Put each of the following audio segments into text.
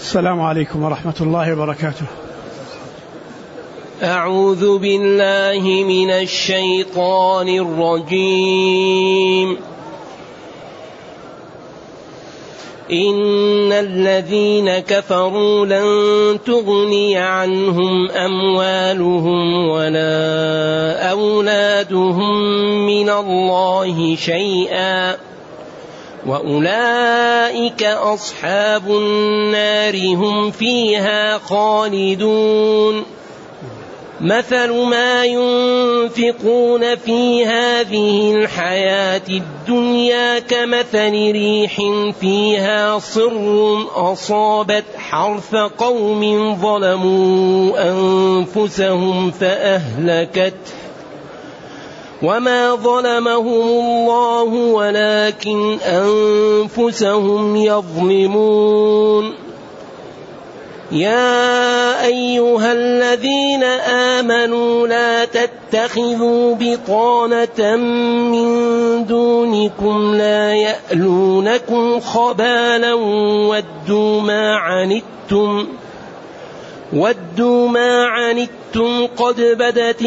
السلام عليكم ورحمة الله وبركاته. أعوذ بالله من الشيطان الرجيم. إن الذين كفروا لن تغني عنهم أموالهم ولا أولادهم من الله شيئا وأولئك أصحاب النار هم فيها خالدون. مثل ما ينفقون في هذه الحياة الدنيا كمثل ريح فيها صر أصابت حرث قوم ظلموا أنفسهم فأهلكته وما ظلمهم الله ولكن أنفسهم يظلمون. يا أيها الذين آمنوا لا تتخذوا بطانة من دونكم لا يألونكم خبالا ودوا ما عنتم قد بدت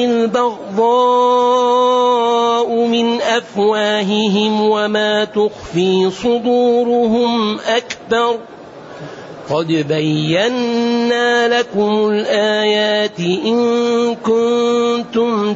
البغضاء من أفواههم وما تخفي صدورهم أكبر قد بينا لكم الآيات إن كنتم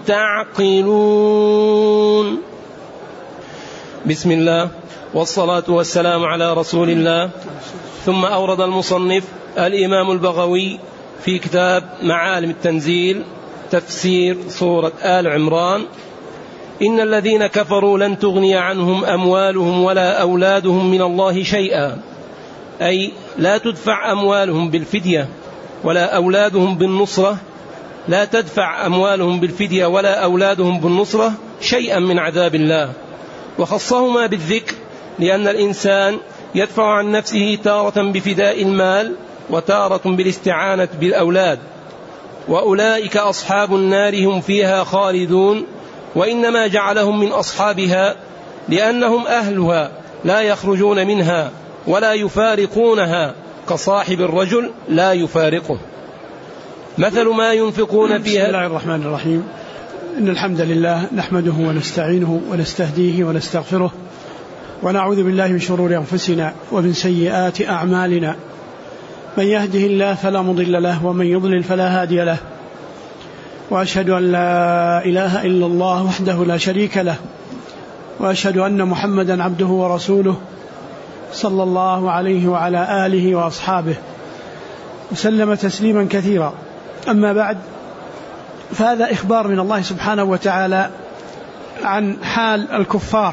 تعقلون. بسم الله والصلاة والسلام على رسول الله. ثم أورد المصنف الإمام البغوي في كتاب معالم التنزيل تفسير سورة آل عمران: إن الذين كفروا لن تغني عنهم أموالهم ولا أولادهم من الله شيئا، أي لا تدفع أموالهم بالفدية ولا أولادهم بالنصرة، لا تدفع أموالهم بالفدية ولا أولادهم بالنصرة شيئا من عذاب الله. وخصهما بالذكر لأن الإنسان يدفع عن نفسه تارة بفداء المال وتارة بالاستعانة بالأولاد. وأولئك أصحاب النار هم فيها خالدون، وإنما جعلهم من أصحابها لأنهم أهلها لا يخرجون منها ولا يفارقونها كصاحب الرجل لا يفارقه. مثل ما ينفقون فيها. بسم الله الرحمن الرحيم. إن الحمد لله نحمده ونستعينه ونستهديه ونستغفره ونعوذ بالله من شرور أنفسنا ومن سيئات أعمالنا. من يهده الله فلا مضل له ومن يضلل فلا هادي له، وأشهد أن لا إله إلا الله وحده لا شريك له، وأشهد أن محمدا عبده ورسوله صلى الله عليه وعلى آله وأصحابه وسلم تسليما كثيرا. أما بعد، فهذا إخبار من الله سبحانه وتعالى عن حال الكفار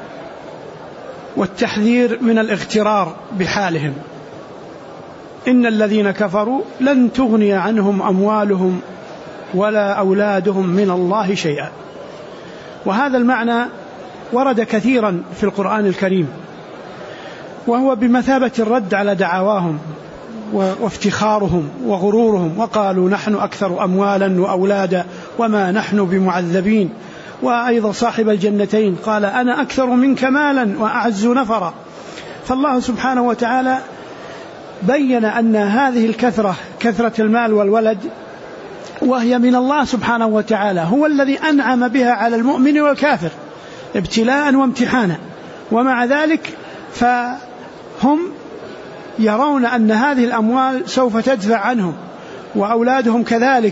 والتحذير من الاغترار بحالهم. إن الذين كفروا لن تغني عنهم أموالهم ولا أولادهم من الله شيئا. وهذا المعنى ورد كثيرا في القرآن الكريم، وهو بمثابة الرد على دعواهم وافتخارهم وغرورهم، وقالوا نحن أكثر أموالا وأولادا وما نحن بمعذبين. وأيضا صاحب الجنتين قال أنا أكثر منك مالا وأعز نفرا. فالله سبحانه وتعالى بين أن هذه الكثرة، كثرة المال والولد، وهي من الله سبحانه وتعالى، هو الذي أنعم بها على المؤمن والكافر ابتلاء وامتحانا. ومع ذلك فهم يرون أن هذه الأموال سوف تدفع عنهم وأولادهم كذلك،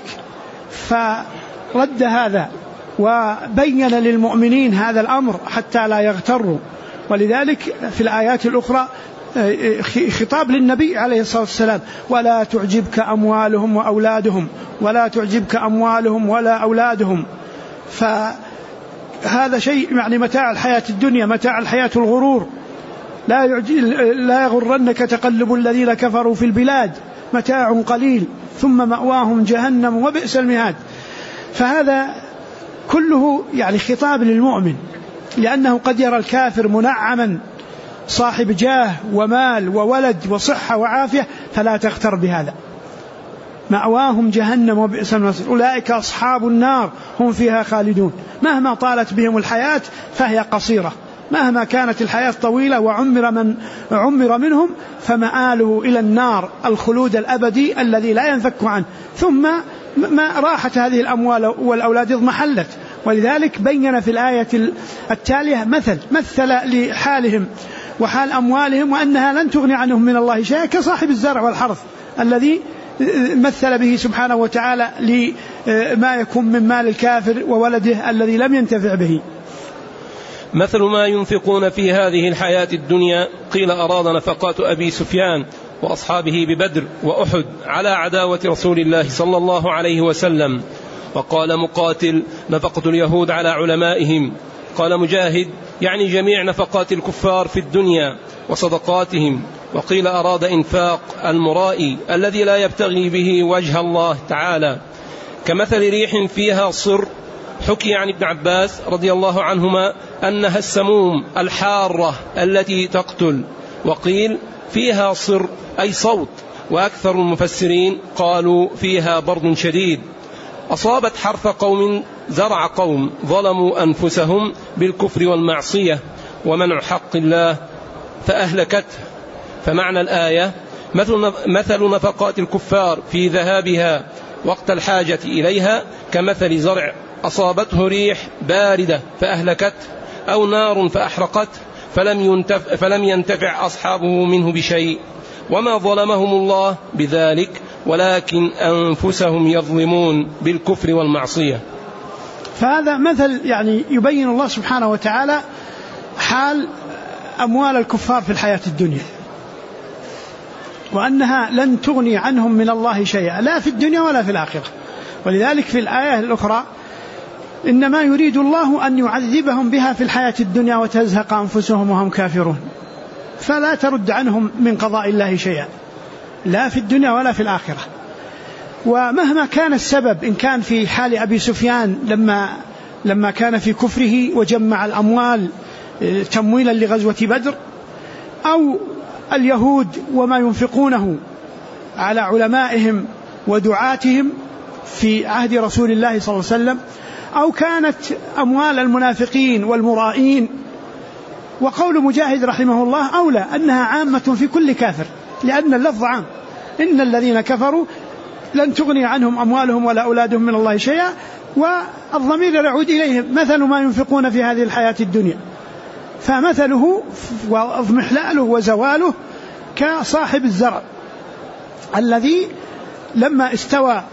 فرد هذا وبين للمؤمنين هذا الأمر حتى لا يغتروا. ولذلك في الآيات الأخرى خطاب للنبي عليه الصلاة والسلام: ولا تعجبك أموالهم وأولادهم، ولا تعجبك أموالهم ولا أولادهم. فهذا شيء يعني متاع الحياة الدنيا، متاع الحياة الغرور. لا يغرنك تقلب الذين كفروا في البلاد، متاع قليل ثم مأواهم جهنم وبئس المهاد. فهذا كله يعني خطاب للمؤمن، لأنه قد يرى الكافر منعما صاحب جاه ومال وولد وصحة وعافية، فلا تغتر بهذا. مأواهم جهنم وبئس المصير. أولئك أصحاب النار هم فيها خالدون. مهما طالت بهم الحياة فهي قصيرة، مهما كانت الحياة طويلة وعمر من عمر منهم فمآله إلى النار الخلود الأبدي الذي لا ينفك عنه. ثم ما راحت هذه الأموال والأولاد اضمحلت. ولذلك بين في الآية التالية مثل لحالهم وحال أموالهم وأنها لن تغني عنهم من الله شيئا كصاحب الزرع والحرث الذي مثل به سبحانه وتعالى لما يكون من مال الكافر وولده الذي لم ينتفع به. مثل ما ينفقون في هذه الحياة الدنيا قيل أراد نفقات أبي سفيان وأصحابه ببدر وأحد على عداوة رسول الله صلى الله عليه وسلم. وقال مقاتل نفقة اليهود على علمائهم. قال مجاهد يعني جميع نفقات الكفار في الدنيا وصدقاتهم. وقيل أراد إنفاق المرائي الذي لا يبتغي به وجه الله تعالى كمثل ريح فيها صر. حكي عن ابن عباس رضي الله عنهما أنها السموم الحارة التي تقتل. وقيل فيها صر أي صوت. وأكثر المفسرين قالوا فيها برد شديد أصابت حرث قوم زرع قوم ظلموا أنفسهم بالكفر والمعصية ومنع حق الله فأهلكته. فمعنى الآية مثل نفقات الكفار في ذهابها وقت الحاجة إليها كمثل زرع أصابته ريح باردة فأهلكته أو نار فأحرقته فلم ينتفع أصحابه منه بشيء وما ظلمهم الله بذلك ولكن أنفسهم يظلمون بالكفر والمعصية. فهذا مثل يعني يبين الله سبحانه وتعالى حال أموال الكفار في الحياة الدنيا وأنها لن تغني عنهم من الله شيئا لا في الدنيا ولا في الآخرة. ولذلك في الآية الأخرى إنما يريد الله أن يعذبهم بها في الحياة الدنيا وتزهق أنفسهم وهم كافرون فلا ترد عنهم من قضاء الله شيئا لا في الدنيا ولا في الآخرة. ومهما كان السبب إن كان في حال أبي سفيان لما كان في كفره وجمع الأموال تمويلا لغزوة بدر أو اليهود وما ينفقونه على علمائهم ودعاتهم في عهد رسول الله صلى الله عليه وسلم أو كانت أموال المنافقين والمرائين. وقول مجاهد رحمه الله أولى أنها عامة في كل كافر لأن اللفظ عام إن الذين كفروا لن تغني عنهم أموالهم ولا أولادهم من الله شيئا والضمير يعود إليهم مثل ما ينفقون في هذه الحياة الدنيا. فمثله واضمحلاله وزواله كصاحب الزرع الذي لما استوى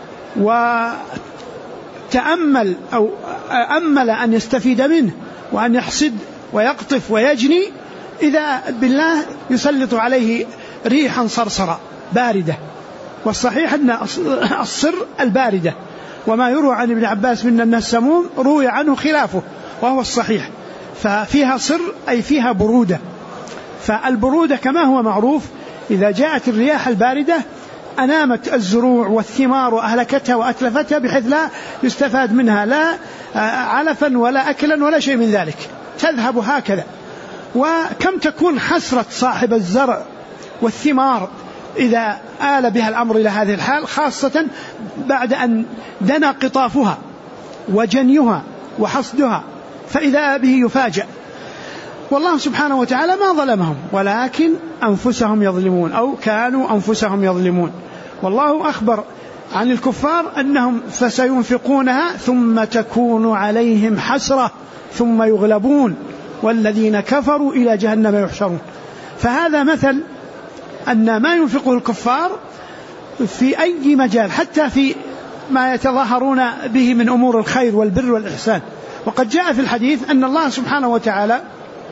وتأمل أو أمل أن يستفيد منه وأن يحصد ويقطف ويجني إذا بالله يسلط عليه ريحا صرصرا باردة. والصحيح أن الصر الباردة وما يروى عن ابن عباس من أنها السموم روي عنه خلافه وهو الصحيح. ففيها صر أي فيها برودة. فالبرودة كما هو معروف إذا جاءت الرياح الباردة أنامت الزروع والثمار وأهلكتها وأتلفتها بحيث لا يستفاد منها لا علفا ولا أكلا ولا شيء من ذلك تذهب هكذا. وكم تكون حسرة صاحب الزرع والثمار إذا آل بها الأمر إلى هذه الحال خاصة بعد أن دنا قطافها وجنيها وحصدها فإذا به يفاجأ. والله سبحانه وتعالى ما ظلمهم ولكن أنفسهم يظلمون أو كانوا أنفسهم يظلمون. والله أخبر عن الكفار أنهم فسينفقونها ثم تكون عليهم حسرة ثم يغلبون والذين كفروا إلى جهنم يحشرون. فهذا مثل أن ما ينفقه الكفار في أي مجال حتى في ما يتظاهرون به من أمور الخير والبر والإحسان. وقد جاء في الحديث أن الله سبحانه وتعالى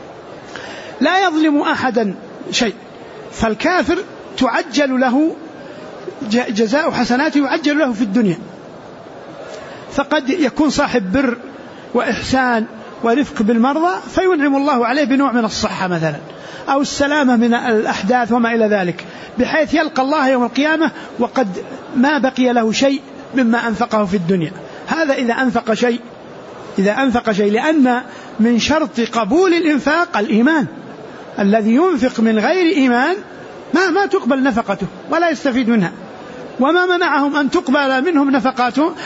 لا يظلم أحدا شيء فالكافر تعجل له جزاء حسناته يعجل له في الدنيا. فقد يكون صاحب بر وإحسان ورفق بالمرضى فينعم الله عليه بنوع من الصحة مثلا أو السلامة من الأحداث وما إلى ذلك بحيث يلقى الله يوم القيامة وقد ما بقي له شيء مما أنفقه في الدنيا. هذا إذا أنفق شيء لأن من شرط قبول الإنفاق الإيمان. الذي ينفق من غير إيمان ما تقبل نفقته ولا يستفيد منها. وما منعهم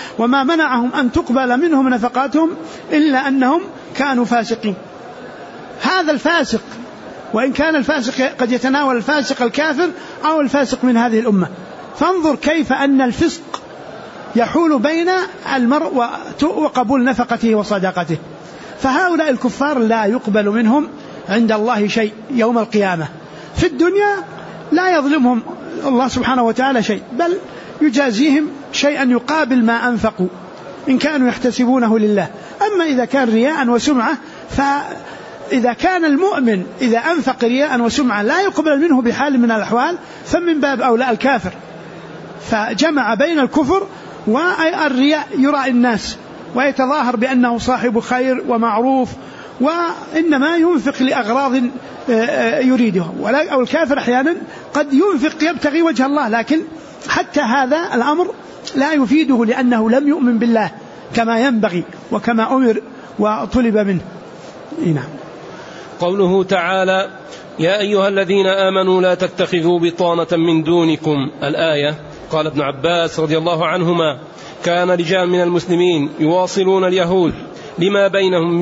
أن تقبل منهم نفقاتهم إلا أنهم كانوا فاسقين. هذا الفاسق، وإن كان الفاسق قد يتناول الفاسق الكافر أو الفاسق من هذه الأمة. فانظر كيف أن الفسق يحول بين المرء وقبول نفقته وصدقته. فهؤلاء الكفار لا يقبل منهم عند الله شيء يوم القيامة. في الدنيا لا يظلمهم الله سبحانه وتعالى شيء، بل يجازيهم شيئا يقابل ما أنفقوا إن كانوا يحتسبونه لله. أما إذا كان رياء وسمعة، فإذا كان المؤمن إذا أنفق رياء وسمعة لا يقبل منه بحال من الأحوال، فمن باب أولى الكافر. فجمع بين الكفر والرياء، يرى الناس ويتظاهر بأنه صاحب خير ومعروف، وإنما ينفق لأغراض يريدها. أو الكافر أحيانا قد ينفق يبتغي وجه الله، لكن حتى هذا الأمر لا يفيده، لأنه لم يؤمن بالله كما ينبغي وكما أمر وطلب منه. نعم. قوله تعالى: يا أيها الذين آمنوا لا تتخذوا بطانة من دونكم، الآية. قال ابن عباس رضي الله عنهما: كان رجال من المسلمين يواصلون اليهود لما بينهم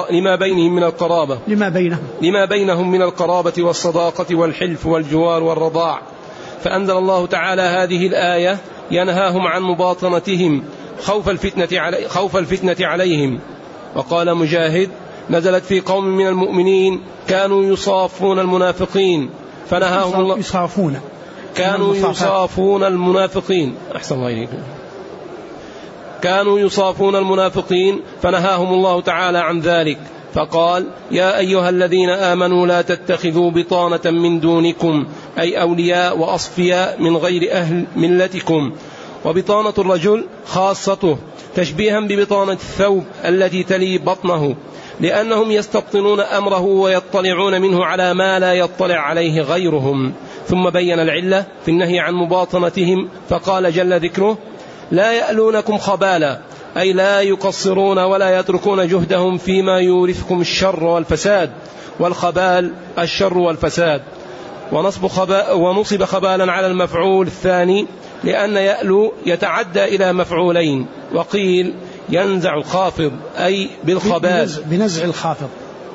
من القرابة والصداقة والحلف والجوار والرضاع، فأنزل الله تعالى هذه الآية ينهاهم عن مباطنتهم خوف الفتنة عليهم. وقال مجاهد: نزلت في قوم من المؤمنين كانوا يصافون المنافقين فنهاهم الله كانوا يصافون المنافقين فنهاهم الله تعالى عن ذلك، فقال: يا أيها الذين آمنوا لا تتخذوا بطانة من دونكم، أي أولياء وأصفياء من غير أهل ملتكم. وبطانة الرجل خاصته تشبيها ببطانة الثوب التي تلي بطنه، لأنهم يستبطنون أمره ويطلعون منه على ما لا يطلع عليه غيرهم. ثم بين العلة في النهي عن مباطنتهم، فقال جل ذكره: لا يألونكم خبالا، أي لا يقصرون ولا يتركون جهدهم فيما يورثكم الشر والفساد. والخبال الشر والفساد. ونصب خبالا على المفعول الثاني، لأن يألو يتعدى إلى مفعولين. وقيل ينزع الخافض أي بالخبال، بنزع الخافض.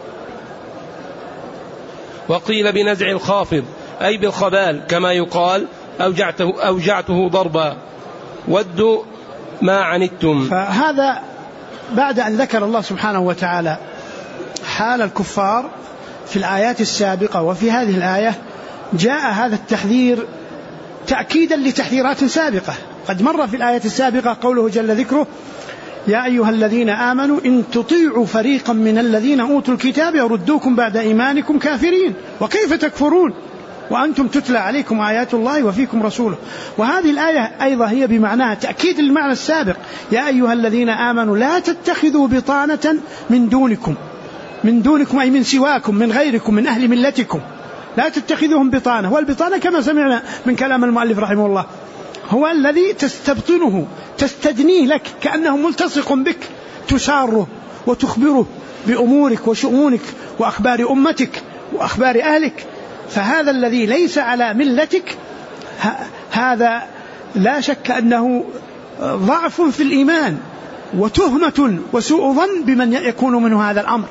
وقيل بنزع الخافض أي بالخبال، كما يقال أوجعته ضربا، ودوا ما عنتم. فهذا بعد أن ذكر الله سبحانه وتعالى حال الكفار في الآيات السابقة، وفي هذه الآية جاء هذا التحذير تأكيدا لتحذيرات سابقة. قد مر في الآية السابقة قوله جل ذكره: يا أيها الذين آمنوا إن تطيعوا فريقا من الذين أوتوا الكتاب يردوكم بعد إيمانكم كافرين وكيف تكفرون وأنتم تتلى عليكم آيات الله وفيكم رسوله. وهذه الآية أيضا هي بمعناها تأكيد المعنى السابق: يا أيها الذين آمنوا لا تتخذوا بطانة من دونكم أي من سواكم، من غيركم، من أهل ملتكم، لا تتخذوهم بطانة. والبطانة كما سمعنا من كلام المؤلف رحمه الله هو الذي تستبطنه، تستدنيه لك كأنه ملتصق بك، تساره وتخبره بأمورك وشؤونك وأخبار أمتك وأخبار أهلك. فهذا الذي ليس على ملتك هذا لا شك أنه ضعف في الإيمان وتهمة وسوء ظن بمن يكون منه هذا الأمر.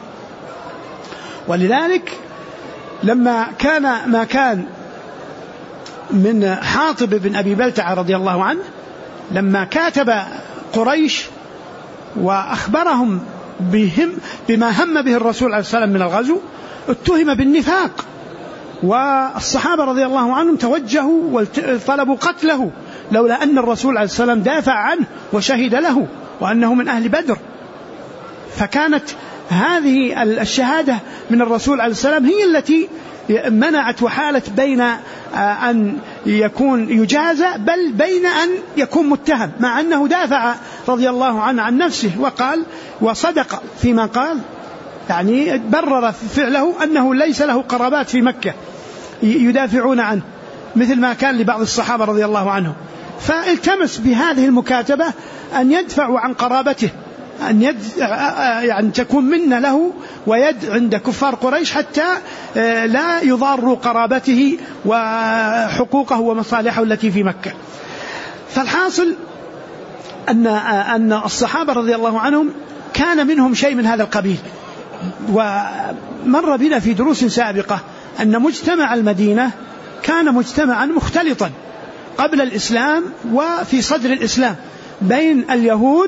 ولذلك لما كان ما كان من حاطب بن أبي بلتعة رضي الله عنه، لما كاتب قريش وأخبرهم بما هم به الرسول عليه السلام من الغزو، اتهم بالنفاق، والصحابة رضي الله عنهم توجهوا وطلبوا قتله، لولا أن الرسول عليه السلام دافع عنه وشهد له وأنه من أهل بدر. فكانت هذه الشهادة من الرسول عليه السلام هي التي منعت وحالت بين أن يكون يجازى بل بين أن يكون متهم، مع أنه دافع رضي الله عنه عن نفسه وقال وصدق فيما قال، يعني برر فعله أنه ليس له قرابات في مكة يدافعون عنه مثل ما كان لبعض الصحابة رضي الله عنهم. فالتمس بهذه المكاتبة أن يدفعوا عن قرابته، أن يعني تكون منة له ويد عند كفار قريش حتى لا يضار قرابته وحقوقه ومصالحه التي في مكة. فالحاصل أن الصحابة رضي الله عنهم كان منهم شيء من هذا القبيل، ومر بنا في دروس سابقة أن مجتمع المدينة كان مجتمعا مختلطا قبل الإسلام وفي صدر الإسلام بين اليهود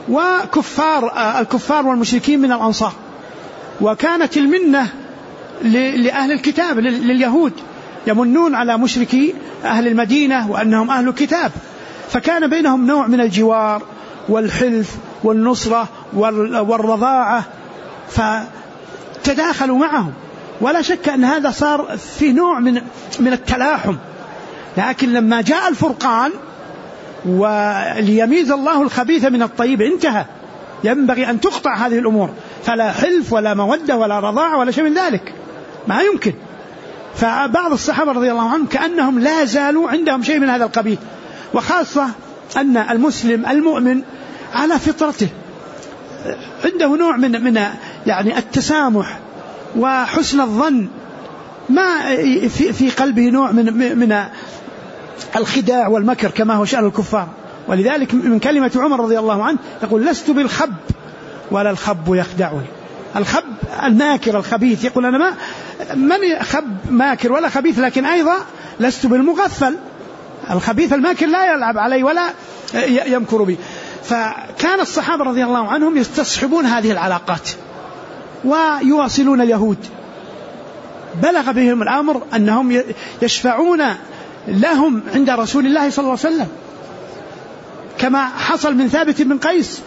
الكفار والمشركين من الأنصار، وكانت المنة لأهل الكتاب لليهود، يمنون على مشركي أهل المدينة وأنهم أهل الكتاب، فكان بينهم نوع من الجوار والحلف والنصرة والرضاعة، فتداخلوا معهم، ولا شك أن هذا صار في نوع من التلاحم. لكن لما جاء الفرقان وليميز الله الخبيث من الطيب انتهى، ينبغي أن تقطع هذه الأمور، فلا حلف ولا مودة ولا رضاعة ولا شيء من ذلك، ما يمكن. فبعض الصحابة رضي الله عنهم كأنهم لا زالوا عندهم شيء من هذا القبيل، وخاصة أن المسلم المؤمن على فطرته عنده نوع من يعني التسامح وحسن الظن، ما في قلبه نوع من الخداع والمكر كما هو شأن الكفار. ولذلك من كلمة عمر رضي الله عنه يقول: لست بالخب ولا الخب يخدعني. الخب الماكر الخبيث، يقول أنا من خب ماكر ولا خبيث، لكن أيضا لست بالمغفل. الخبيث الماكر لا يلعب علي ولا يمكر بي. فكان الصحابة رضي الله عنهم يستصحبون هذه العلاقات ويواصلون اليهود. بلغ بهم الأمر أنهم يشفعون لهم عند رسول الله صلى الله عليه وسلم، كما حصل من ثابت بن قيس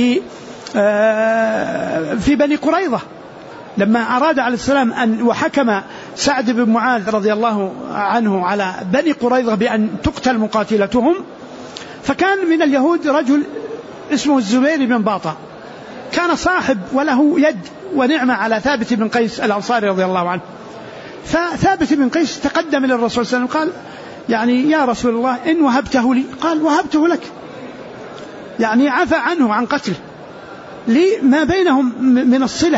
في بني قريظة لما أراد عليه السلام أن وحكم سعد بن معاذ رضي الله عنه على بني قريظة بأن تقتل مقاتلتهم. فكان من اليهود رجل اسمه الزبير بن باطا، كان صاحب وله يد ونعمة على ثابت بن قيس الأنصاري رضي الله عنه. فثابت بن قيس تقدم إلى الرسول صلى الله عليه وسلم قال: يعني يا رسول الله إن وهبته لي. قال: وهبته لك، يعني عفى عنه عن قتله لما بينهم من الصلة.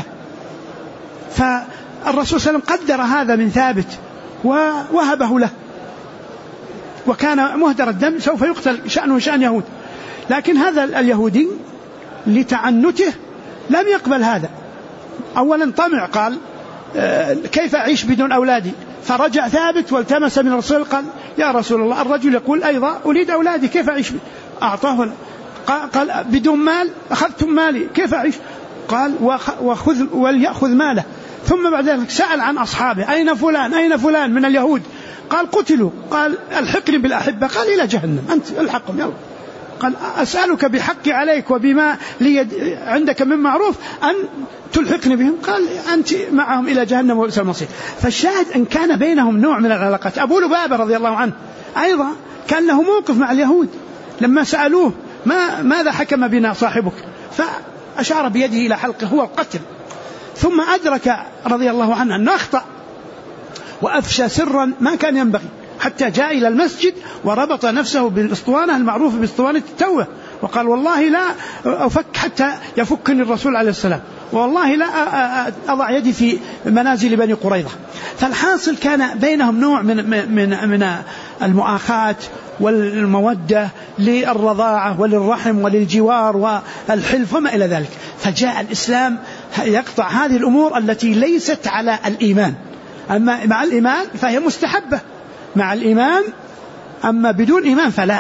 فالرسول صلى الله عليه وسلم قدر هذا من ثابت ووهبه له، وكان مهدر الدم سوف يقتل، شأنه شأن يهود. لكن هذا اليهودي لتعنته لم يقبل هذا. أولا طمع، قال: كيف أعيش بدون أولادي؟ فرجع ثابت والتمس من الرسول، قال: يا رسول الله الرجل يقول أيضا أريد أولادي، كيف أعيش؟ أعطاه. قال: بدون مال أخذتم مالي كيف أعيش؟ قال: وليأخذ ماله. ثم بعد ذلك سأل عن أصحابه: أين فلان أين فلان من اليهود؟ قال: قتلوا. قال: الحقني بالأحبة. قال: إلى جهنم، أنت الحقهم يلا. قال: أسألك بحقي عليك وبما لي عندك من معروف أن تلحقني بهم. قال: أنت معهم إلى جهنم وبئس المصير. فالشاهد أن كان بينهم نوع من العلاقات. أبو لبابة رضي الله عنه أيضا كان له موقف مع اليهود لما سألوه: ماذا حكم بنا صاحبك؟ فأشار بيده إلى حلقه، هو القتل. ثم أدرك رضي الله عنه أنه أخطأ وأفشى سرا ما كان ينبغي، حتى جاء إلى المسجد وربط نفسه بالأسطوانة المعروفة بأسطوانة التوبة، وقال: والله لا أفك حتى يفكني الرسول عليه السلام، والله لا أضع يدي في منازل بني قريظة. فالحاصل كان بينهم نوع من المؤاخاة والمودة للرضاعة وللرحم وللجوار والحلف وما إلى ذلك. فجاء الإسلام يقطع هذه الأمور التي ليست على الإيمان. أما مع الإيمان فهي مستحبة مع الإيمان، أما بدون إيمان فلا.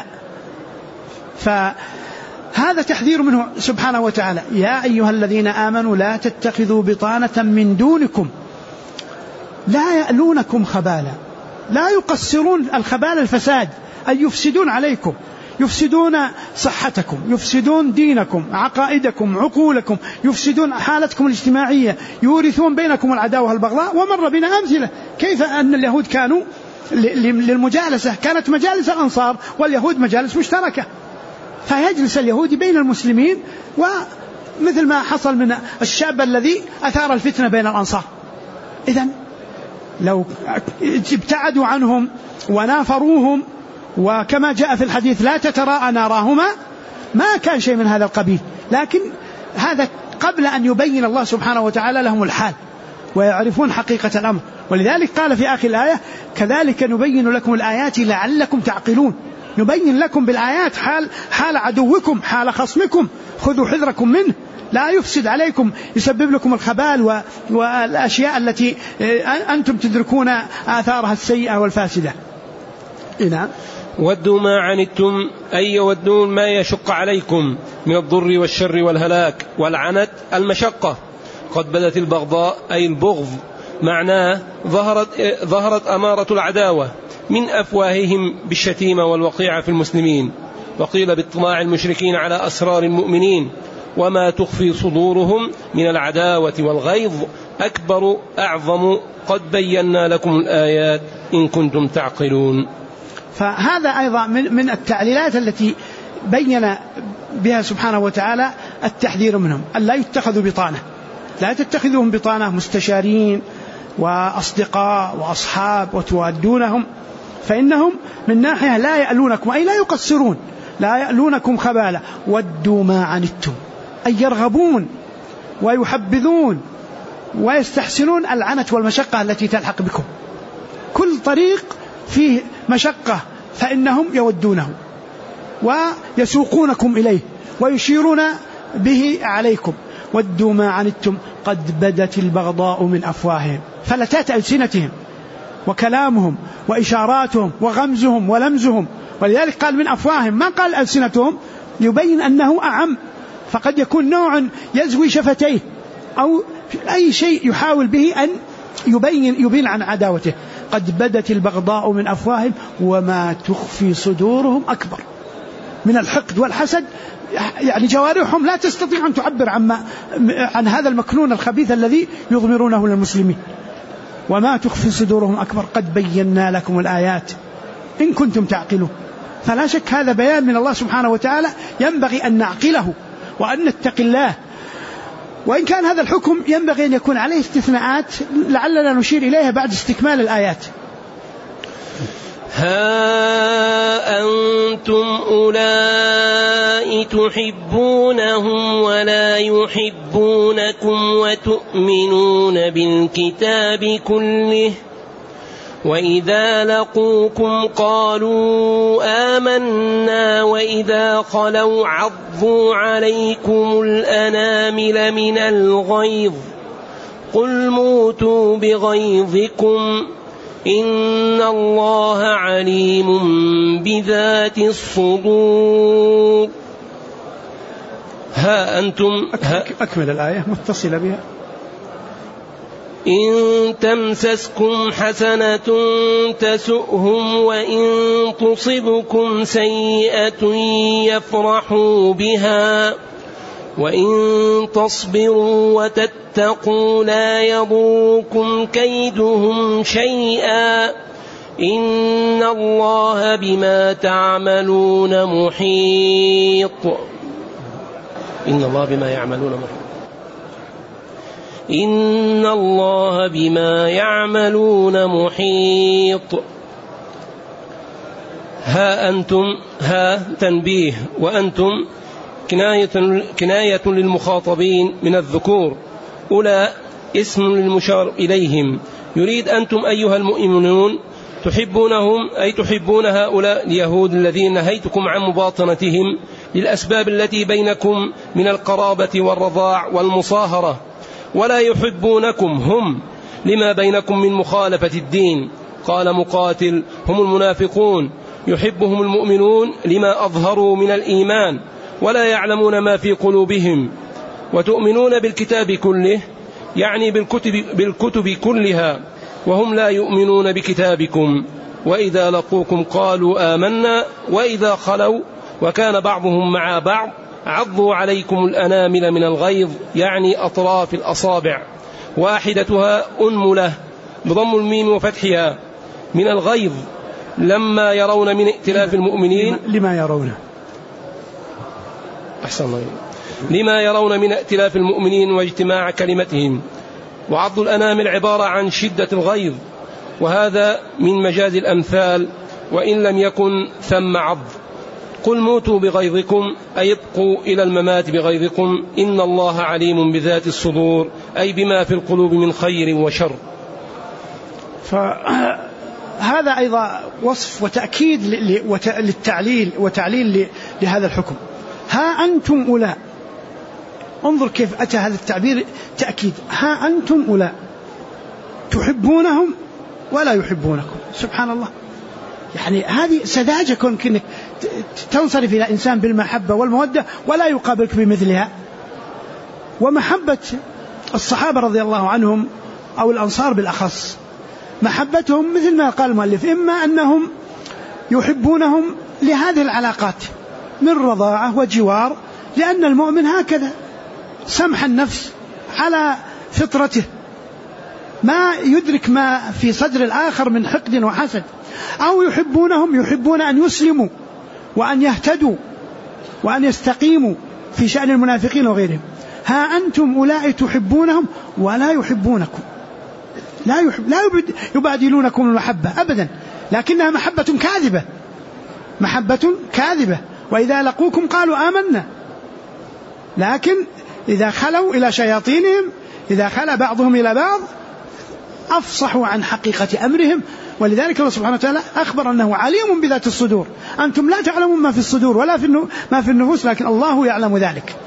فهذا تحذير منه سبحانه وتعالى: يا أيها الذين آمنوا لا تتخذوا بطانة من دونكم لا يألونكم خبالا. لا يقصرون الخبال الفساد، أي يفسدون عليكم، يفسدون صحتكم، يفسدون دينكم، عقائدكم، عقولكم، يفسدون حالتكم الاجتماعية، يورثون بينكم العداوة والبغضاء. ومر بنا أمثلة كيف أن اليهود كانوا للمجالسة، كانت مجالس الأنصار واليهود مجالس مشتركة، فيجلس اليهودي بين المسلمين، ومثل ما حصل من الشاب الذي أثار الفتنة بين الأنصار. إذن لو ابتعدوا عنهم ونافروهم، وكما جاء في الحديث لا تتراءى ناراهما، ما كان شيء من هذا القبيل. لكن هذا قبل أن يبين الله سبحانه وتعالى لهم الحال ويعرفون حقيقة الأمر. ولذلك قال في آخر الآية: كذلك نبين لكم الآيات لعلكم تعقلون. نبين لكم بالآيات حال عدوكم، حال خصمكم، خذوا حذركم منه لا يفسد عليكم، يسبب لكم الخبال والأشياء التي أنتم تدركون آثارها السيئة والفاسدة. نعم. ودوا ما عنتم أي يودون ما يشق عليكم من الضر والشر والهلاك، والعنت المشقة. قد بدت البغضاء أي البغض، معناه ظهرت أمارة العداوة من أفواههم بالشتيمة والوقيعة في المسلمين. وقيل باطلاع المشركين على أسرار المؤمنين، وما تخفي صدورهم من العداوة والغيظ أكبر أعظم، قد بينا لكم الآيات إن كنتم تعقلون. فهذا أيضا من التعليلات التي بين بها سبحانه وتعالى التحذير منهم، أن لا يتخذوا بطانة، لا تتخذوهم بطانة مستشارين وأصدقاء وأصحاب وتوادونهم، فإنهم من ناحية لا يألونكم أي لا يقصرون، لا يألونكم خبالة. ودوا ما عنتم أي يرغبون ويحبذون ويستحسنون العنت والمشقة التي تلحق بكم. كل طريق فيه مشقة فإنهم يودونه ويسوقونكم إليه ويشيرون به عليكم. ودوا ما عنتم قد بدت البغضاء من أفواههم، فلتات ألسنتهم وكلامهم وإشاراتهم وغمزهم ولمزهم، ولذلك قال من أفواههم، ما قال ألسنتهم، يبين أنه أعم، فقد يكون نوع يزوي شفتيه أو أي شيء يحاول به أن يبين عن عداوته. قد بدت البغضاء من أفواههم وما تخفي صدورهم أكبر. من الحقد والحسد يعني جوارحهم لا تستطيع أن تعبر عن هذا المكنون الخبيث الذي يضمرونه للمسلمين. وما تخفي صدورهم أكبر قد بينا لكم الآيات إن كنتم تعقلون. فلا شك هذا بيان من الله سبحانه وتعالى ينبغي أن نعقله وأن نتقي الله، وإن كان هذا الحكم ينبغي أن يكون عليه استثناءات لعلنا نشير إليها بعد استكمال الآيات. ها أنتم أولئك تحبونهم ولا يحبونكم وتؤمنون بالكتاب كله، وإذا لقوكم قالوا آمنا وإذا خلوا عضوا عليكم الأنامل من الغيظ قل موتوا بغيظكم إن الله عليم بذات الصدور. ها أنتم أكمل الآية متصلة بها. إن تمسسكم حسنة تسؤهم وإن تصبكم سيئة يفرحوا بها وإن تصبروا وتتقوا لا يضركم كيدهم شيئا إن الله بما تعملون محيط. إن الله بما يعملون محيط. إن الله بما يعملون محيط. ها أنتم، ها تنبيه، وأنتم كناية للمخاطبين من الذكور، أولى اسم للمشار إليهم. يريد أنتم أيها المؤمنون تحبونهم أي تحبون هؤلاء اليهود الذين نهيتكم عن مباطنتهم للأسباب التي بينكم من القرابة والرضاع والمصاهرة، ولا يحبونكم هم لما بينكم من مخالفة الدين. قال مقاتل هم المنافقون، يحبهم المؤمنون لما أظهروا من الإيمان ولا يعلمون ما في قلوبهم. وتؤمنون بالكتاب كله يعني بالكتب كلها وهم لا يؤمنون بكتابكم. وإذا لقوكم قالوا آمنا وإذا خلوا وكان بعضهم مع بعض عضوا عليكم الأنامل من الغيظ يعني أطراف الأصابع، واحدتها أنملة بضم الميم وفتحها من الغيظ لما يرون من ائتلاف المؤمنين لما يرون من ائتلاف المؤمنين واجتماع كلمتهم. وعض الأنامل عبارة عن شدة الغيظ، وهذا من مجاز الأمثال وإن لم يكن ثم عض. قل موتوا بغيظكم أي ابقوا إلى الممات بغيظكم إن الله عليم بذات الصدور أي بما في القلوب من خير وشر. فهذا أيضا وصف وتأكيد للتعليل وتعليل لهذا الحكم. ها أنتم أولئك انظر كيف أتى هذا التعبير تأكيد. ها أنتم أولئك تحبونهم ولا يحبونكم. سبحان الله، يعني هذه سذاجة كونك تنصرف إلى إنسان بالمحبة والمودة ولا يقابلك بمثلها. ومحبة الصحابة رضي الله عنهم أو الأنصار بالأخص، محبتهم مثل ما قال المؤلف، إما أنهم يحبونهم لهذه العلاقات من رضاعة وجوار، لأن المؤمن هكذا سمح النفس على فطرته، ما يدرك ما في صدر الآخر من حقد وحسد. أو يحبون أن يسلموا وأن يهتدوا وأن يستقيموا في شأن المنافقين وغيرهم. ها أنتم أولئك تحبونهم ولا يحبونكم، لا يبادلونكم المحبة أبدا، لكنها محبة كاذبة. وإذا لقوكم قالوا آمنا، لكن إذا خلوا إلى شياطينهم، إذا خلى بعضهم إلى بعض، أفصحوا عن حقيقة أمرهم. ولذلك الله سبحانه وتعالى أخبر أنه عليم بذات الصدور. أنتم لا تعلمون ما في الصدور ولا ما في النفوس، لكن الله يعلم ذلك.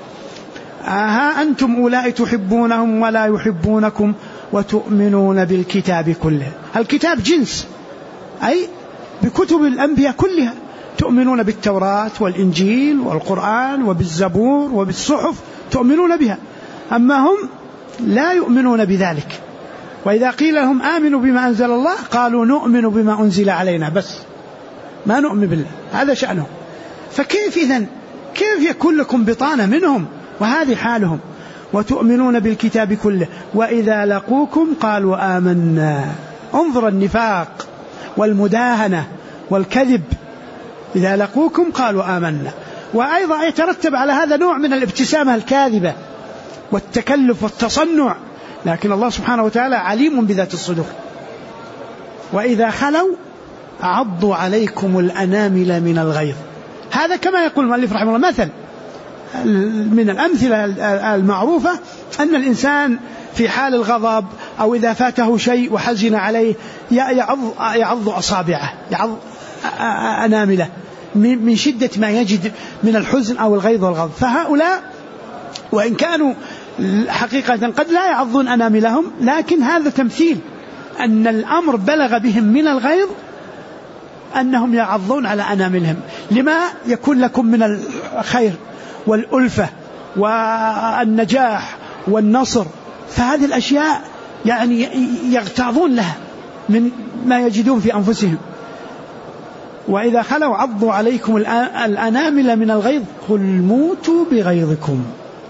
ها أنتم أولئك تحبونهم ولا يحبونكم وتؤمنون بالكتاب كله. الكتاب جنس، أي بكتب الأنبياء كلها، تؤمنون بالتوراة والإنجيل والقرآن وبالزبور وبالصحف، تؤمنون بها. أما هم لا يؤمنون بذلك. وإذا قيل لهم آمنوا بما أنزل الله قالوا نؤمن بما أنزل علينا بس، ما نؤمن بالله، هذا شأنهم. فكيف إذن كيف يكون لكم بطانة منهم وهذه حالهم؟ وتؤمنون بالكتاب كله وإذا لقوكم قالوا آمنا. انظر النفاق والمداهنة والكذب. إذا لقوكم قالوا آمنا. وأيضا يترتب على هذا نوع من الابتسامة الكاذبة والتكلف والتصنع، لكن الله سبحانه وتعالى عليم بذات الصدور. وإذا خلوا عضوا عليكم الأنامل من الغيظ. هذا كما يقول المؤلف رحمه الله مثل من الأمثلة المعروفة، أن الإنسان في حال الغضب أو إذا فاته شيء وحزن عليه يعض أصابعه، يعض أنامله من شدة ما يجد من الحزن أو الغيظ والغضب. فهؤلاء وإن كانوا حقيقة قد لا يعضون أناملهم، لكن هذا تمثيل أن الأمر بلغ بهم من الغيظ أنهم يعضون على أناملهم لما يكون لكم من الخير والألفة والنجاح والنصر. فهذه الأشياء يعني يغتاظون لها من ما يجدون في أنفسهم. وإذا خلوا عضوا عليكم الأنامل من الغيظ قل موتوا بغيظكم،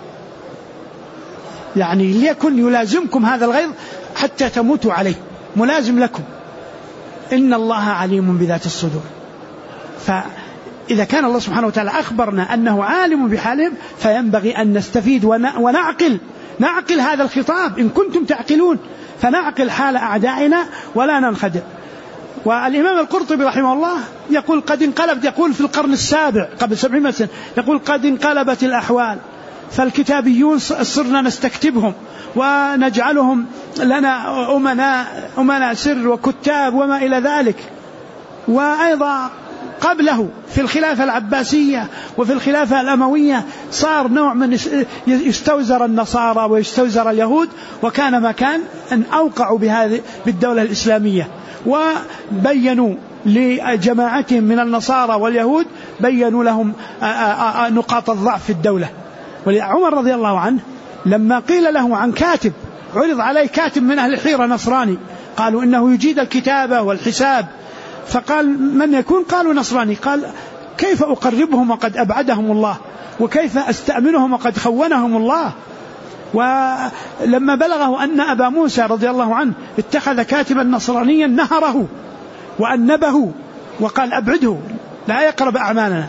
يعني ليكن يلازمكم هذا الغيظ حتى تموتوا عليه، ملازم لكم. إن الله عليم بذات الصدور. فإذا كان الله سبحانه وتعالى أخبرنا أنه عالم بحالهم، فينبغي أن نستفيد ونعقل هذا الخطاب إن كنتم تعقلون، فنعقل حال أعدائنا ولا ننخدع. والإمام القرطبي رحمه الله يقول قد انقلبت، يقول في القرن السابع قبل 700 سنة، يقول قد انقلبت الأحوال، فالكتابيون صرنا نستكتبهم ونجعلهم لنا أمناء سر وكتاب وما إلى ذلك. وأيضا قبله في الخلافة العباسية وفي الخلافة الأموية صار نوع من يستوزر النصارى ويستوزر اليهود، وكان ما كان أن أوقعوا بالدولة الإسلامية، وبينوا لجماعتهم من النصارى واليهود، بينوا لهم نقاط الضعف في الدولة. ولعمر رضي الله عنه لما قيل له عن كاتب، عرض عليه كاتب من أهل الحيرة نصراني، قالوا إنه يجيد الكتابة والحساب، فقال من يكون؟ قالوا نصراني. قال كيف أقربهم وقد أبعدهم الله، وكيف أستأمنهم وقد خونهم الله؟ ولما بلغه أن أبا موسى رضي الله عنه اتخذ كاتبا نصرانيا نهره وأنبه وقال أبعده لا يقرب أعمالنا،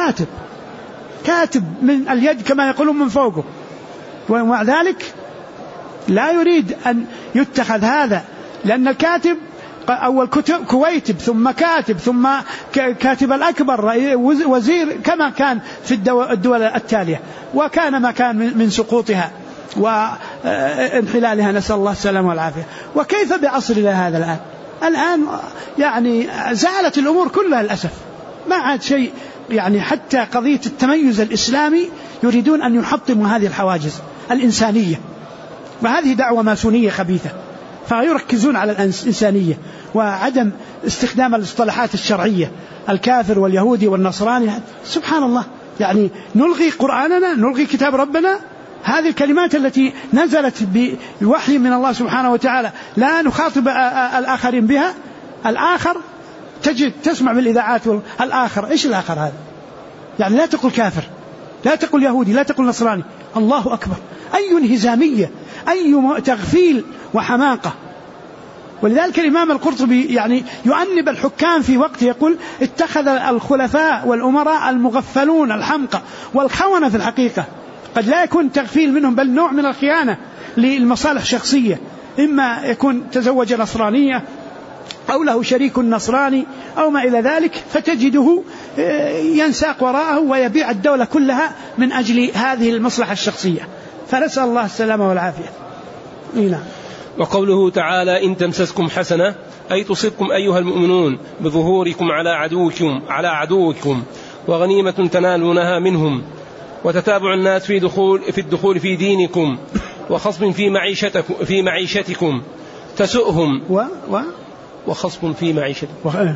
كاتب من اليد كما يقولون من فوقه، ومع ذلك لا يريد أن يتخذ هذا، لأن الكاتب أول كويتب ثم كاتب ثم كاتب الأكبر وزير كما كان في الدول التالية، وكان ما كان من سقوطها وانحلالها، نسأل الله السلامة والعافية. وكيف بعصرنا هذا الآن يعني زالت الأمور كلها للأسف، ما عاد شيء يعني حتى قضية التميز الإسلامي يريدون أن يحطموا هذه الحواجز الإنسانية، وهذه دعوة ماسونية خبيثة. فيركزون على الإنسانية وعدم استخدام الاصطلاحات الشرعية، الكافر واليهودي والنصراني. سبحان الله، يعني نلغي قرآننا، نلغي كتاب ربنا، هذه الكلمات التي نزلت بوحي من الله سبحانه وتعالى لا نخاطب الآخرين بها. الآخر تجد تسمع بالإذاعات الآخر، إيش الآخر هذا؟ يعني لا تقل كافر، لا تقل يهودي، لا تقل نصراني. الله أكبر، أي انهزامية، أي تغفيل وحماقة. ولذلك الإمام القرطبي يعني يؤنب الحكام في وقت يقول اتخذ الخلفاء والأمراء المغفلون الحمقى والخونة في الحقيقة، قد لا يكون تغفيل منهم بل نوع من الخيانة للمصالح الشخصية، إما يكون تزوج نصرانية أو له شريك نصراني أو ما إلى ذلك، فتجده ينساق وراءه ويبيع الدولة كلها من أجل هذه المصلحة الشخصية. فنسأل الله السلامة والعافية. نعم. وقوله تعالى إن تمسسكم حسنة أي تصبكم أيها المؤمنون بظهوركم على عدوكم وغنيمة تنالونها منهم وتتابع الناس في الدخول في دينكم وخصب في معيشتكم تسؤهم وخصب في معيشتكم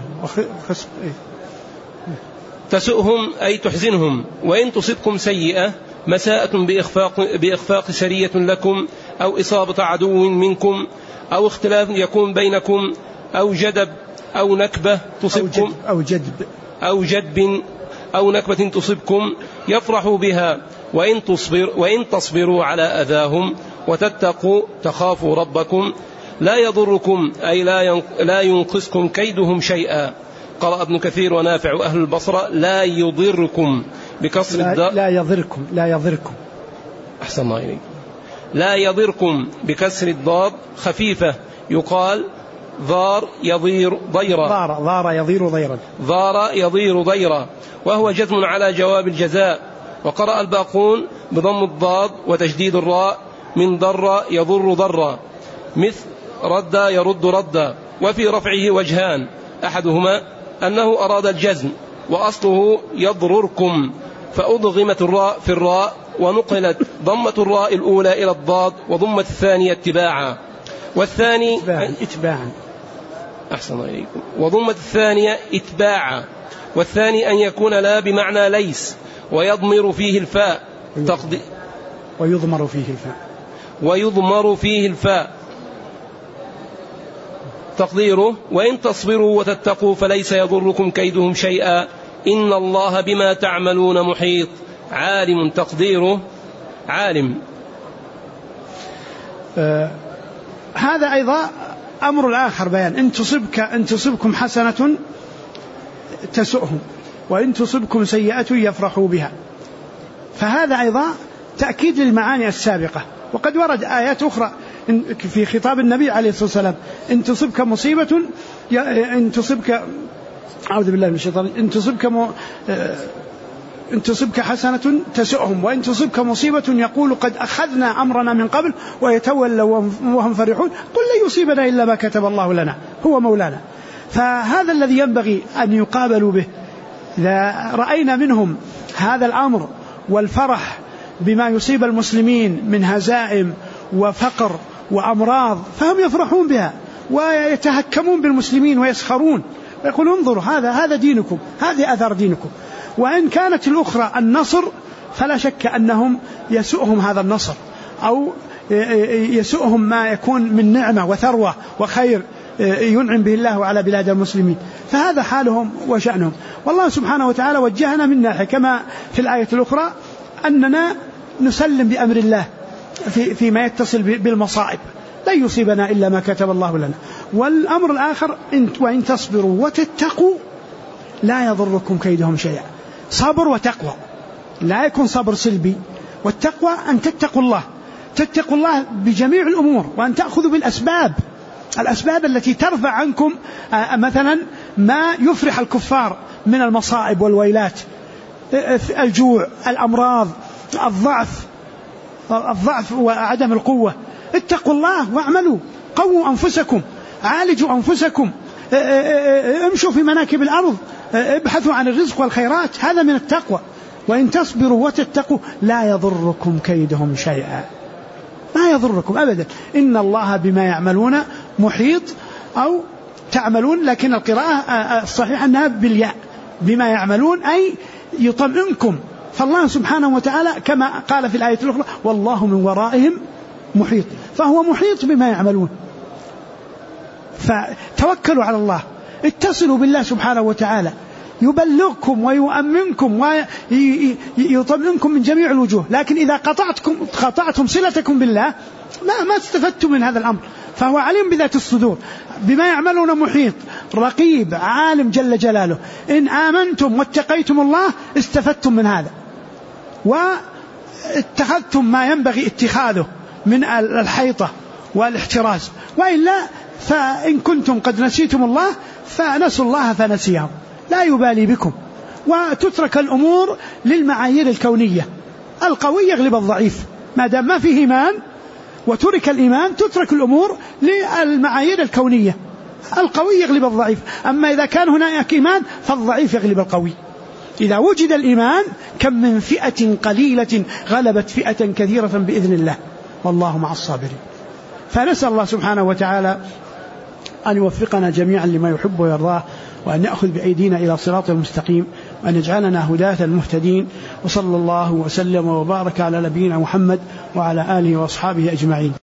تسؤهم أي تحزنهم. وإن تصبكم سيئة مساءة بإخفاق سرية لكم أو إصابة عدو منكم أو اختلاف يكون بينكم أو جدب أو نكبة تصبكم أو جدب أو نكبة تصبكم يفرحوا بها. وإن تصبروا على أذاهم وتتقوا تخافوا ربكم لا يضركم أي لا ينقصكم كيدهم شيئا. قرأ ابن كثير ونافع وأهل البصرة لا يضركم بكسر الضاء لا يضركم أحسن الله إليكم لا يضركم بكسر الضاد خفيفة يقال ضار يضير ضيرا ضار يضير ضيرا وهو جزم على جواب الجزاء. وقرأ الباقون بضم الضاد وتشديد الراء من ضر يضر ضرا مثل رد يرد ردا. وفي رفعه وجهان أحدهما أنه أراد الجزم وأصله يضرركم فأضغمت الراء في الراء ونقلت ضمة الراء الأولى إلى الضاد وضمة الثانية اتباعا والثاني اتباعا أحسن إليكم وضمة الثانية اتباعا والثاني أن يكون لا بمعنى ليس ويضمر فيه الفاء ويضمر فيه الفاء تقديره وإن تصبروا وتتقوا فليس يضركم كيدهم شيئا إن الله بما تعملون محيط. عالم تقديره عالم. هذا أيضا أمر الآخر بيان إن تصبكم حسنة تسؤهم وإن تصبكم سيئة يفرحوا بها. فهذا أيضا تأكيد للمعاني السابقة. وقد ورد آيات أخرى في خطاب النبي عليه الصلاة والسلام إن تصبك مصيبة إن تصبك أعوذ بالله من الشيطان إن تصبك حسنة تسؤهم وإن تصبك مصيبة يقول قد أخذنا أمرنا من قبل ويتولوا وهم فرحون قل لا يصيبنا إلا ما كتب الله لنا هو مولانا. فهذا الذي ينبغي أن يقابلوا به. إذا رأينا منهم هذا الأمر والفرح بما يصيب المسلمين من هزائم وفقر وأمراض فهم يفرحون بها ويتهكمون بالمسلمين ويسخرون ويقولون انظروا هذا دينكم، هذه أثر دينكم. وإن كانت الأخرى النصر فلا شك أنهم يسؤهم هذا النصر أو يسؤهم ما يكون من نعمة وثروة وخير ينعم به الله على بلاد المسلمين. فهذا حالهم وشأنهم. والله سبحانه وتعالى وجهنا من ناحية كما في الآية الأخرى أننا نسلم بأمر الله فيما يتصل بالمصائب لا يصيبنا إلا ما كتب الله لنا. والأمر الآخر وإن تصبروا وتتقوا لا يضركم كيدهم شيئا. صبر وتقوى، لا يكون صبر سلبي. والتقوى أن تتقوا الله بجميع الأمور وأن تأخذوا بالأسباب التي ترفع عنكم مثلا ما يفرح الكفار من المصائب والويلات، الجوع، الأمراض، الضعف وعدم القوة. اتقوا الله واعملوا، قووا أنفسكم، عالجوا أنفسكم، امشوا في مناكب الأرض ابحثوا عن الرزق والخيرات، هذا من التقوى. وإن تصبروا وتتقوا لا يضركم كيدهم شيئا، ما يضركم أبدا، إن الله بما يعملون محيط، أو تعملون، لكن القراءة الصحيحة أنها بالياء، بما يعملون أي يطمئنكم. فالله سبحانه وتعالى كما قال في الآية الأخرى والله من ورائهم محيط، فهو محيط بما يعملون. فتوكلوا على الله، اتصلوا بالله سبحانه وتعالى، يبلغكم ويؤمنكم ويطمئنكم من جميع الوجوه. لكن إذا قطعتم صلتكم بالله ما استفدتم من هذا الأمر. فهو عليم بذات الصدور، بما يعملون محيط، رقيب، عالم جل جلاله. إن آمنتم واتقيتم الله استفدتم من هذا، واتخذتم ما ينبغي اتخاذه من الحيطة والاحتراز. وإلا فإن كنتم قد نسيتم الله فنسوا الله فنسيهم، لا يبالي بكم. وتترك الأمور للمعايير الكونية، القوي يغلب الضعيف، ما دام ما فيه إيمان وترك الإيمان تترك الأمور للمعايير الكونية، القوي يغلب الضعيف. أما إذا كان هناك إيمان فالضعيف يغلب القوي. إذا وجد الإيمان كم من فئة قليلة غلبت فئة كثيرة بإذن الله، والله مع الصابرين. فنسأل الله سبحانه وتعالى أن يوفقنا جميعا لما يحب ويرضاه، وأن يأخذ بأيدينا إلى صراط المستقيم، وأن يجعلنا هداة المهتدين. وصلى الله وسلم وبارك على نبينا محمد وعلى آله وأصحابه أجمعين.